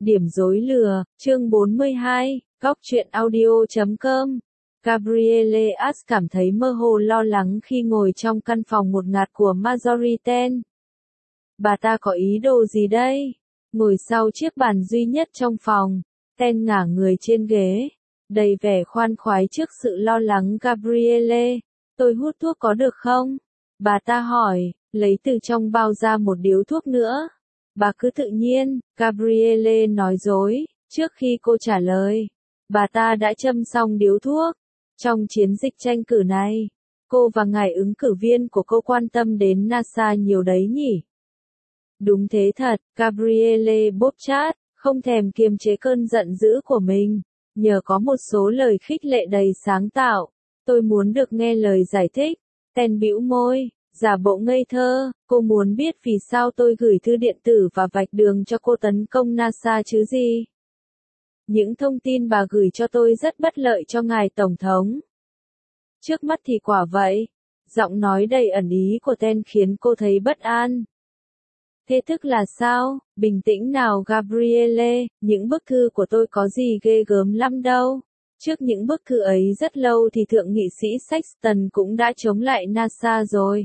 Điểm rối lừa, chương 42, góc truyện audio.com. Gabrielle Ash cảm thấy mơ hồ lo lắng khi ngồi trong căn phòng một ngạt của Marjorie Ten. Bà ta có ý đồ gì đây? Ngồi sau chiếc bàn duy nhất trong phòng, Ten ngả người trên ghế, đầy vẻ khoan khoái trước sự lo lắng Gabrielle. Tôi hút thuốc có được không? Bà ta hỏi, lấy từ trong bao ra một điếu thuốc nữa. Bà cứ tự nhiên, Gabrielle nói dối, trước khi cô trả lời. Bà ta đã châm xong điếu thuốc. Trong chiến dịch tranh cử này, cô và ngài ứng cử viên của cô quan tâm đến NASA nhiều đấy nhỉ? Đúng thế thật, Gabrielle bóp chát, không thèm kiềm chế cơn giận dữ của mình. Nhờ có một số lời khích lệ đầy sáng tạo, tôi muốn được nghe lời giải thích. Ten bĩu môi, giả bộ ngây thơ, cô muốn biết vì sao tôi gửi thư điện tử và vạch đường cho cô tấn công NASA chứ gì? Những thông tin bà gửi cho tôi rất bất lợi cho ngài Tổng thống. Trước mắt thì quả vậy. Giọng nói đầy ẩn ý của Ten khiến cô thấy bất an. Thế tức là sao? Bình tĩnh nào Gabrielle, những bức thư của tôi có gì ghê gớm lắm đâu. Trước những bức thư ấy rất lâu thì thượng nghị sĩ Sexton cũng đã chống lại NASA rồi.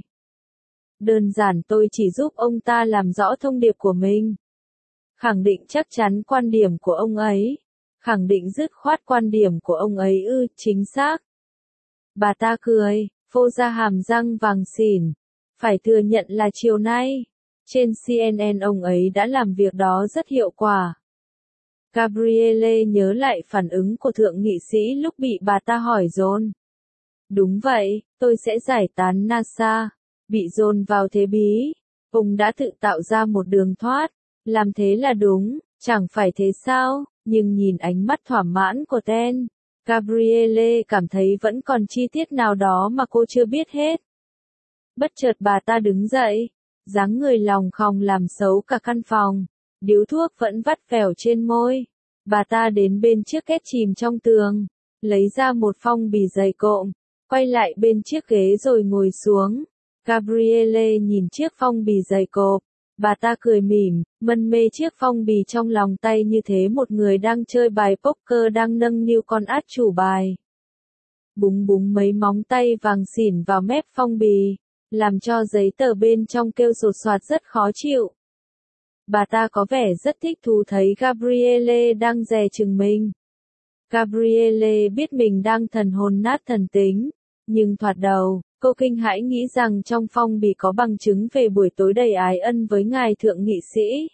Đơn giản tôi chỉ giúp ông ta làm rõ thông điệp của mình. Khẳng định chắc chắn quan điểm của ông ấy. Khẳng định dứt khoát quan điểm của ông ấy chính xác. Bà ta cười, phô ra hàm răng vàng xỉn. Phải thừa nhận là chiều nay, trên CNN ông ấy đã làm việc đó rất hiệu quả. Gabrielle nhớ lại phản ứng của thượng nghị sĩ lúc bị bà ta hỏi dồn. Đúng vậy, tôi sẽ giải tán NASA. Bị dồn vào thế bí. Ông đã tự tạo ra một đường thoát. Làm thế là đúng, chẳng phải thế sao? Nhưng nhìn ánh mắt thỏa mãn của Ten, Gabrielle cảm thấy vẫn còn chi tiết nào đó mà cô chưa biết hết. Bất chợt bà ta đứng dậy, dáng người lòng khòng làm xấu cả căn phòng, điếu thuốc vẫn vắt vẻo trên môi. Bà ta đến bên chiếc két chìm trong tường, lấy ra một phong bì dày cộm, quay lại bên chiếc ghế rồi ngồi xuống. Gabrielle nhìn chiếc phong bì dày cộp. Bà ta cười mỉm, mân mê chiếc phong bì trong lòng tay như thế một người đang chơi bài poker đang nâng niu con át chủ bài. Búng búng mấy móng tay vàng xỉn vào mép phong bì, làm cho giấy tờ bên trong kêu sột soạt rất khó chịu. Bà ta có vẻ rất thích thú thấy Gabrielle đang dè chừng mình. Gabrielle biết mình đang thần hồn nát thần tính, nhưng thoạt đầu, cô kinh hãi nghĩ rằng trong phong bì có bằng chứng về buổi tối đầy ái ân với ngài thượng nghị sĩ.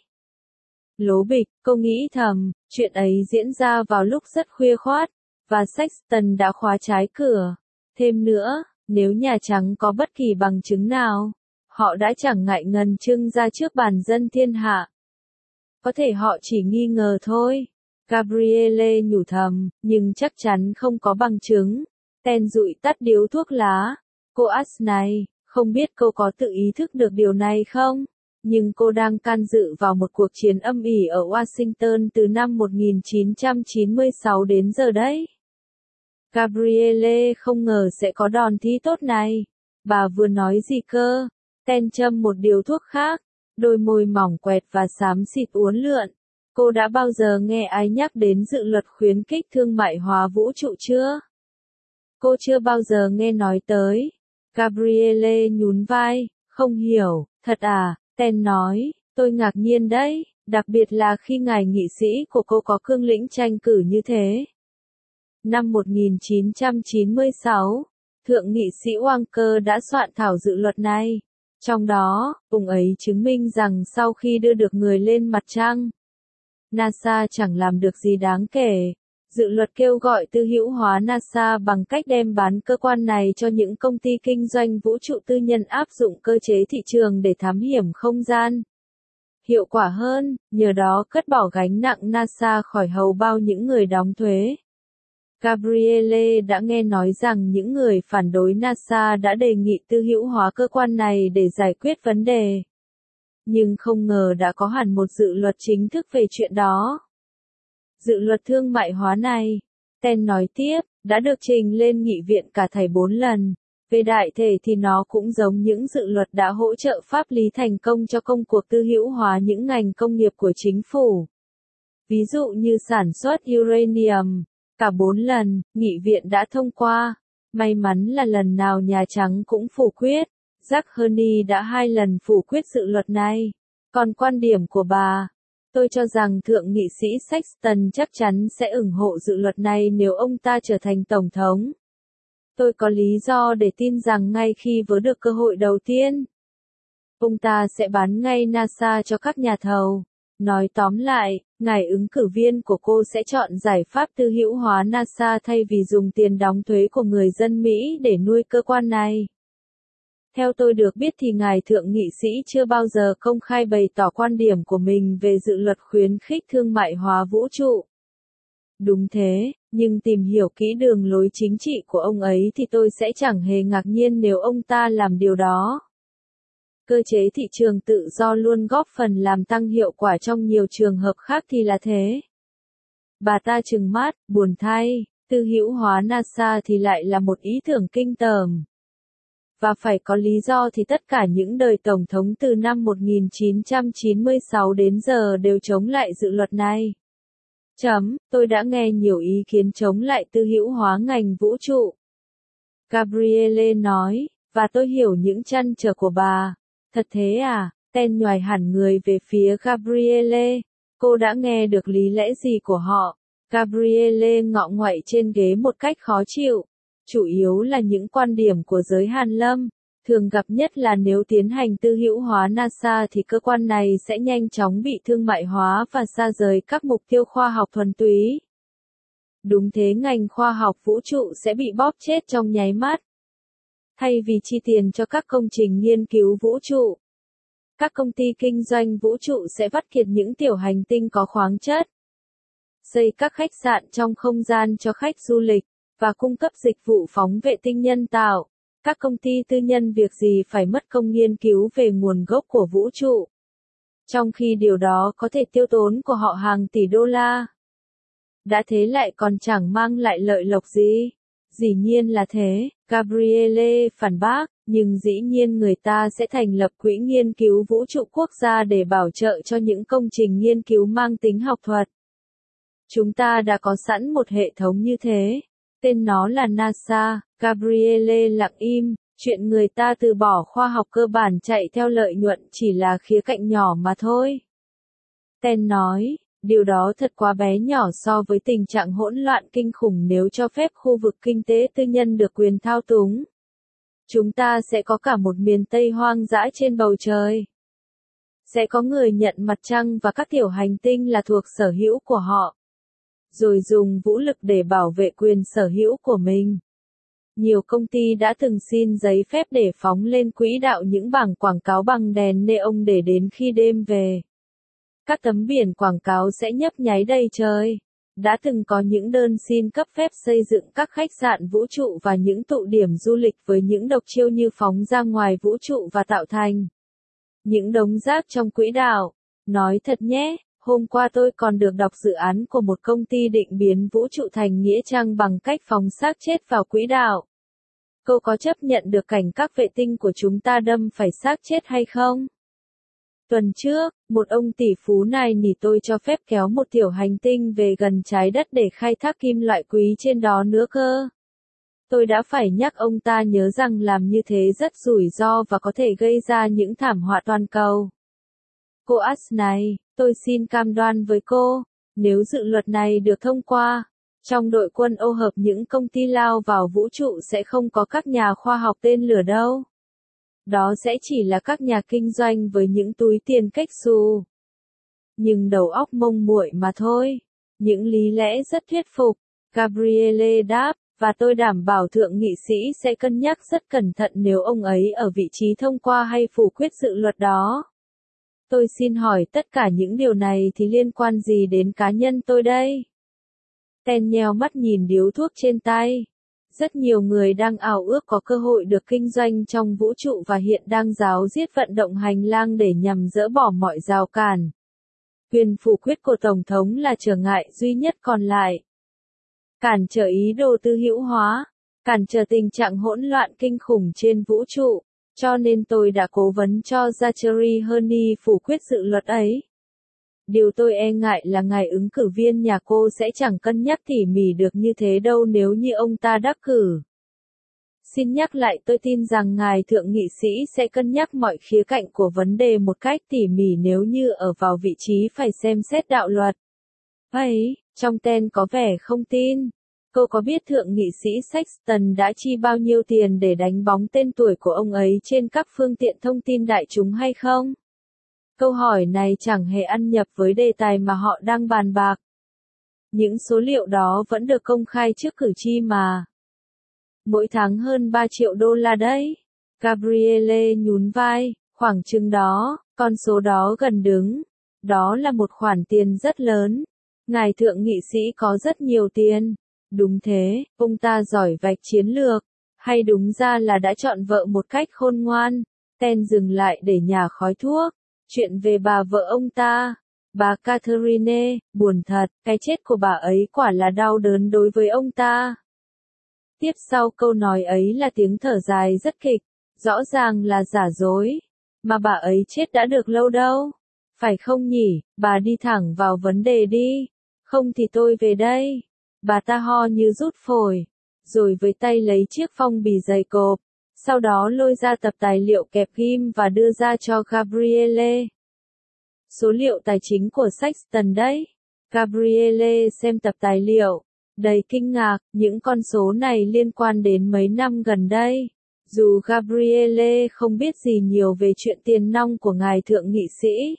Lố bịch, cô nghĩ thầm, chuyện ấy diễn ra vào lúc rất khuya khoát, và Sexton đã khóa trái cửa. Thêm nữa, nếu Nhà Trắng có bất kỳ bằng chứng nào, họ đã chẳng ngại ngần trưng ra trước bàn dân thiên hạ. Có thể họ chỉ nghi ngờ thôi. Gabrielle nhủ thầm, nhưng chắc chắn không có bằng chứng. Ten dụi tắt điếu thuốc lá. Cô Ash này, không biết cô có tự ý thức được điều này không? Nhưng cô đang can dự vào một cuộc chiến âm ỉ ở Washington từ năm 1996 đến giờ đấy. Gabrielle không ngờ sẽ có đòn thi tốt này. Bà vừa nói gì cơ? Ten châm một điếu thuốc khác, đôi môi mỏng quẹt và xám xịt uốn lượn. Cô đã bao giờ nghe ai nhắc đến dự luật khuyến khích thương mại hóa vũ trụ chưa? Cô chưa bao giờ nghe nói tới. Gabrielle nhún vai, không hiểu, thật à? Ten nói, tôi ngạc nhiên đấy, đặc biệt là khi ngài nghị sĩ của cô có cương lĩnh tranh cử như thế. Năm 1996, thượng nghị sĩ Walker đã soạn thảo dự luật này. Trong đó, ông ấy chứng minh rằng sau khi đưa được người lên mặt trăng, NASA chẳng làm được gì đáng kể. Dự luật kêu gọi tư hữu hóa NASA bằng cách đem bán cơ quan này cho những công ty kinh doanh vũ trụ tư nhân áp dụng cơ chế thị trường để thám hiểm không gian. Hiệu quả hơn, nhờ đó cất bỏ gánh nặng NASA khỏi hầu bao những người đóng thuế. Gabrielle đã nghe nói rằng những người phản đối NASA đã đề nghị tư hữu hóa cơ quan này để giải quyết vấn đề. Nhưng không ngờ đã có hẳn một dự luật chính thức về chuyện đó. Dự luật thương mại hóa này, Ten nói tiếp, đã được trình lên nghị viện cả thảy 4 lần. Về đại thể thì nó cũng giống những dự luật đã hỗ trợ pháp lý thành công cho công cuộc tư hữu hóa những ngành công nghiệp của chính phủ. ví dụ như sản xuất uranium. Cả 4 lần, nghị viện đã thông qua. May mắn là lần nào Nhà Trắng cũng phủ quyết. Jack Herney đã 2 lần phủ quyết dự luật này. Còn quan điểm của bà, tôi cho rằng Thượng nghị sĩ Sexton chắc chắn sẽ ủng hộ dự luật này nếu ông ta trở thành Tổng thống. Tôi có lý do để tin rằng ngay khi vớ được cơ hội đầu tiên, ông ta sẽ bán ngay NASA cho các nhà thầu. Nói tóm lại, ngài ứng cử viên của cô sẽ chọn giải pháp tư hữu hóa NASA thay vì dùng tiền đóng thuế của người dân Mỹ để nuôi cơ quan này. Theo tôi được biết thì ngài thượng nghị sĩ chưa bao giờ công khai bày tỏ quan điểm của mình về dự luật khuyến khích thương mại hóa vũ trụ. Đúng thế, nhưng tìm hiểu kỹ đường lối chính trị của ông ấy thì tôi sẽ chẳng hề ngạc nhiên nếu ông ta làm điều đó. Cơ chế thị trường tự do luôn góp phần làm tăng hiệu quả trong nhiều trường hợp khác thì là thế. Bà ta trừng mắt, buồn thay, tư hữu hóa NASA thì lại là một ý tưởng kinh tởm. Và phải có lý do thì tất cả những đời tổng thống từ năm 1996 đến giờ đều chống lại dự luật này. Tôi đã nghe nhiều ý kiến chống lại tư hữu hóa ngành vũ trụ. Gabrielle nói, và tôi hiểu những trăn trở của bà. Thật thế à? Ten nhoài hẳn người về phía Gabrielle. Cô đã nghe được lý lẽ gì của họ? Gabrielle ngọ nguậy trên ghế một cách khó chịu. Chủ yếu là những quan điểm của giới hàn lâm. Thường gặp nhất là nếu tiến hành tư hữu hóa NASA thì cơ quan này sẽ nhanh chóng bị thương mại hóa và xa rời các mục tiêu khoa học thuần túy. Đúng thế, ngành khoa học vũ trụ sẽ bị bóp chết trong nháy mắt. Thay vì chi tiền cho các công trình nghiên cứu vũ trụ, các công ty kinh doanh vũ trụ sẽ vắt kiệt những tiểu hành tinh có khoáng chất, xây các khách sạn trong không gian cho khách du lịch, và cung cấp dịch vụ phóng vệ tinh nhân tạo. Các công ty tư nhân việc gì phải mất công nghiên cứu về nguồn gốc của vũ trụ, trong khi điều đó có thể tiêu tốn của họ hàng tỷ đô la. Đã thế lại còn chẳng mang lại lợi lộc gì. Dĩ nhiên là thế, Gabrielle phản bác, nhưng dĩ nhiên người ta sẽ thành lập quỹ nghiên cứu vũ trụ quốc gia để bảo trợ cho những công trình nghiên cứu mang tính học thuật. Chúng ta đã có sẵn một hệ thống như thế. Tên nó là NASA. Gabrielle lặng im, chuyện người ta từ bỏ khoa học cơ bản chạy theo lợi nhuận chỉ là khía cạnh nhỏ mà thôi. Ten nói, điều đó thật quá bé nhỏ so với tình trạng hỗn loạn kinh khủng nếu cho phép khu vực kinh tế tư nhân được quyền thao túng. Chúng ta sẽ có cả một miền Tây hoang dã trên bầu trời. Sẽ có người nhận mặt trăng và các tiểu hành tinh là thuộc sở hữu của họ, rồi dùng vũ lực để bảo vệ quyền sở hữu của mình. Nhiều công ty đã từng xin giấy phép để phóng lên quỹ đạo những bảng quảng cáo bằng đèn neon để đến khi đêm về, các tấm biển quảng cáo sẽ nhấp nháy đầy trời. Đã từng có những đơn xin cấp phép xây dựng các khách sạn vũ trụ và những tụ điểm du lịch với những độc chiêu như phóng ra ngoài vũ trụ và tạo thành những đống rác trong quỹ đạo. Nói thật nhé, hôm qua tôi còn được đọc dự án của một công ty định biến vũ trụ thành nghĩa trang bằng cách phóng xác chết vào quỹ đạo. Cô có chấp nhận được cảnh các vệ tinh của chúng ta đâm phải xác chết hay không? Tuần trước, một ông tỷ phú này nỉ tôi cho phép kéo một tiểu hành tinh về gần trái đất để khai thác kim loại quý trên đó nữa cơ. Tôi đã phải nhắc ông ta nhớ rằng làm như thế rất rủi ro và có thể gây ra những thảm họa toàn cầu. Cô Ash này, tôi xin cam đoan với cô, nếu dự luật này được thông qua, trong đội quân ô hợp những công ty lao vào vũ trụ sẽ không có các nhà khoa học tên lửa đâu. Đó sẽ chỉ là các nhà kinh doanh với những túi tiền kếch xù, nhưng đầu óc mông muội mà thôi. Những lý lẽ rất thuyết phục, Gabrielle đáp, và tôi đảm bảo thượng nghị sĩ sẽ cân nhắc rất cẩn thận nếu ông ấy ở vị trí thông qua hay phủ quyết dự luật đó. Tôi xin hỏi tất cả những điều này thì liên quan gì đến cá nhân tôi đây? Ten nheo mắt nhìn điếu thuốc trên tay. Rất nhiều người đang ao ước có cơ hội được kinh doanh trong vũ trụ và hiện đang ráo riết vận động hành lang để nhằm dỡ bỏ mọi rào cản. Quyền phủ quyết của Tổng thống là trở ngại duy nhất còn lại. Cản trở ý đồ tư hữu hóa, cản trở tình trạng hỗn loạn kinh khủng trên vũ trụ. Cho nên tôi đã cố vấn cho Zachary Herney phủ quyết dự luật ấy. Điều tôi e ngại là ngài ứng cử viên nhà cô sẽ chẳng cân nhắc tỉ mỉ được như thế đâu nếu như ông ta đắc cử. Xin nhắc lại, tôi tin rằng ngài thượng nghị sĩ sẽ cân nhắc mọi khía cạnh của vấn đề một cách tỉ mỉ nếu như ở vào vị trí phải xem xét đạo luật. Ấy, trong tên có vẻ không tin. Cô có biết thượng nghị sĩ Sexton đã chi bao nhiêu tiền để đánh bóng tên tuổi của ông ấy trên các phương tiện thông tin đại chúng hay không? Câu hỏi này chẳng hề ăn nhập với đề tài mà họ đang bàn bạc. Những số liệu đó vẫn được công khai trước cử tri mà. Mỗi tháng hơn 3 triệu đô la đấy. Gabrielle nhún vai, khoảng chừng đó, con số đó gần đứng. Đó là một khoản tiền rất lớn. Ngài thượng nghị sĩ có rất nhiều tiền. Đúng thế, ông ta giỏi vạch chiến lược. Hay đúng ra là đã chọn vợ một cách khôn ngoan. Ten dừng lại để nhả khói thuốc. Chuyện về bà vợ ông ta. Bà Catherine, buồn thật, cái chết của bà ấy quả là đau đớn đối với ông ta. Tiếp sau câu nói ấy là tiếng thở dài rất kịch, rõ ràng là giả dối. Mà bà ấy chết đã được lâu đâu. Phải không nhỉ, bà đi thẳng vào vấn đề đi. Không thì tôi về đây. Bà ta ho như rút phổi, rồi với tay lấy chiếc phong bì dày cộp. Sau đó lôi ra tập tài liệu kẹp ghim và đưa ra cho Gabrielle. Số liệu tài chính của Sexton đấy. Gabrielle xem tập tài liệu, đầy kinh ngạc, những con số này liên quan đến mấy năm gần đây. Dù Gabrielle không biết gì nhiều về chuyện tiền nong của ngài thượng nghị sĩ,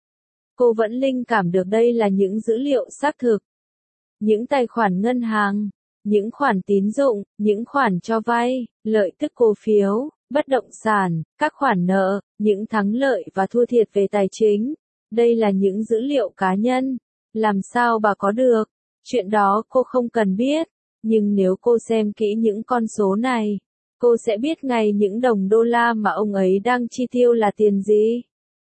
cô vẫn linh cảm được đây là những dữ liệu xác thực. Những tài khoản ngân hàng, những khoản tín dụng, những khoản cho vay, lợi tức cổ phiếu, bất động sản, các khoản nợ, những thắng lợi và thua thiệt về tài chính. Đây là những dữ liệu cá nhân. Làm sao bà có được? Chuyện đó cô không cần biết. Nhưng nếu cô xem kỹ những con số này, cô sẽ biết ngay những đồng đô la mà ông ấy đang chi tiêu là tiền gì.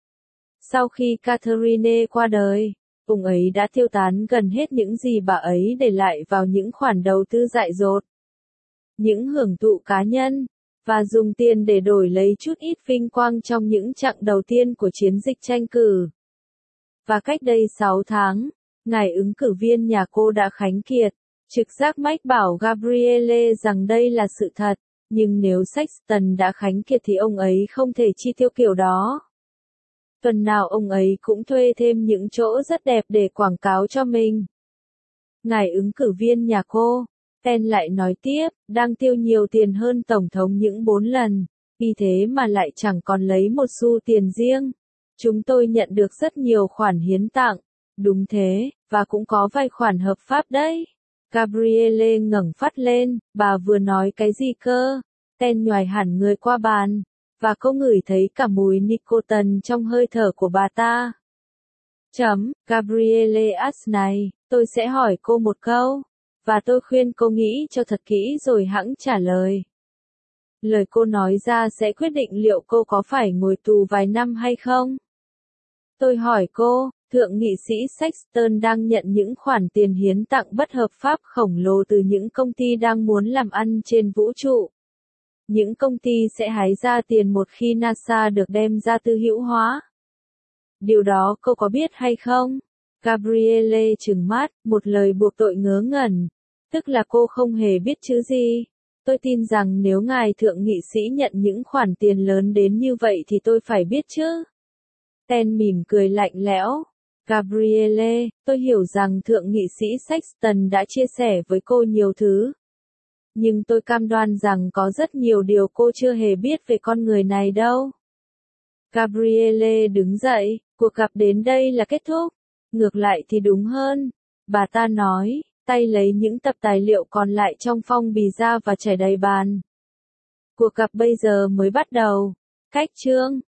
Sau khi Catherine qua đời, ông ấy đã tiêu tán gần hết những gì bà ấy để lại vào những khoản đầu tư dại dột, những hưởng thụ cá nhân, và dùng tiền để đổi lấy chút ít vinh quang trong những chặng đầu tiên của chiến dịch tranh cử. Và cách đây 6 tháng, ngài ứng cử viên nhà cô đã khánh kiệt. Trực giác mách bảo Gabrielle rằng đây là sự thật, nhưng nếu Sexton đã khánh kiệt thì ông ấy không thể chi tiêu kiểu đó. Tuần nào ông ấy cũng thuê thêm những chỗ rất đẹp để quảng cáo cho mình. Ngài ứng cử viên nhà cô, Ten lại nói tiếp, đang tiêu nhiều tiền hơn Tổng thống những 4 lần, vì thế mà lại chẳng còn lấy một xu tiền riêng. Chúng tôi nhận được rất nhiều khoản hiến tặng. Đúng thế, và cũng có vài khoản hợp pháp đấy. Gabrielle ngẩng phát lên, bà vừa nói cái gì cơ? Ten nhoài hẳn người qua bàn, và cô ngửi thấy cả mùi nicotine trong hơi thở của bà ta. Gabrielle này, tôi sẽ hỏi cô một câu, và tôi khuyên cô nghĩ cho thật kỹ rồi hẵng trả lời. Lời cô nói ra sẽ quyết định liệu cô có phải ngồi tù vài năm hay không. Tôi hỏi cô, thượng nghị sĩ Sexton đang nhận những khoản tiền hiến tặng bất hợp pháp khổng lồ từ những công ty đang muốn làm ăn trên vũ trụ. Những công ty sẽ hái ra tiền một khi NASA được đem ra tư hữu hóa. Điều đó cô có biết hay không? Gabrielle trừng mắt, một lời buộc tội ngớ ngẩn. Tức là cô không hề biết chứ gì. Tôi tin rằng nếu ngài thượng nghị sĩ nhận những khoản tiền lớn đến như vậy thì tôi phải biết chứ. Ten mỉm cười lạnh lẽo. Gabrielle, tôi hiểu rằng thượng nghị sĩ Sexton đã chia sẻ với cô nhiều thứ. Nhưng tôi cam đoan rằng có rất nhiều điều cô chưa hề biết về con người này đâu. Gabrielle đứng dậy, cuộc gặp đến đây là kết thúc. Ngược lại thì đúng hơn. Bà ta nói, tay lấy những tập tài liệu còn lại trong phong bì ra và trải đầy bàn. Cuộc gặp bây giờ mới bắt đầu. Cách chương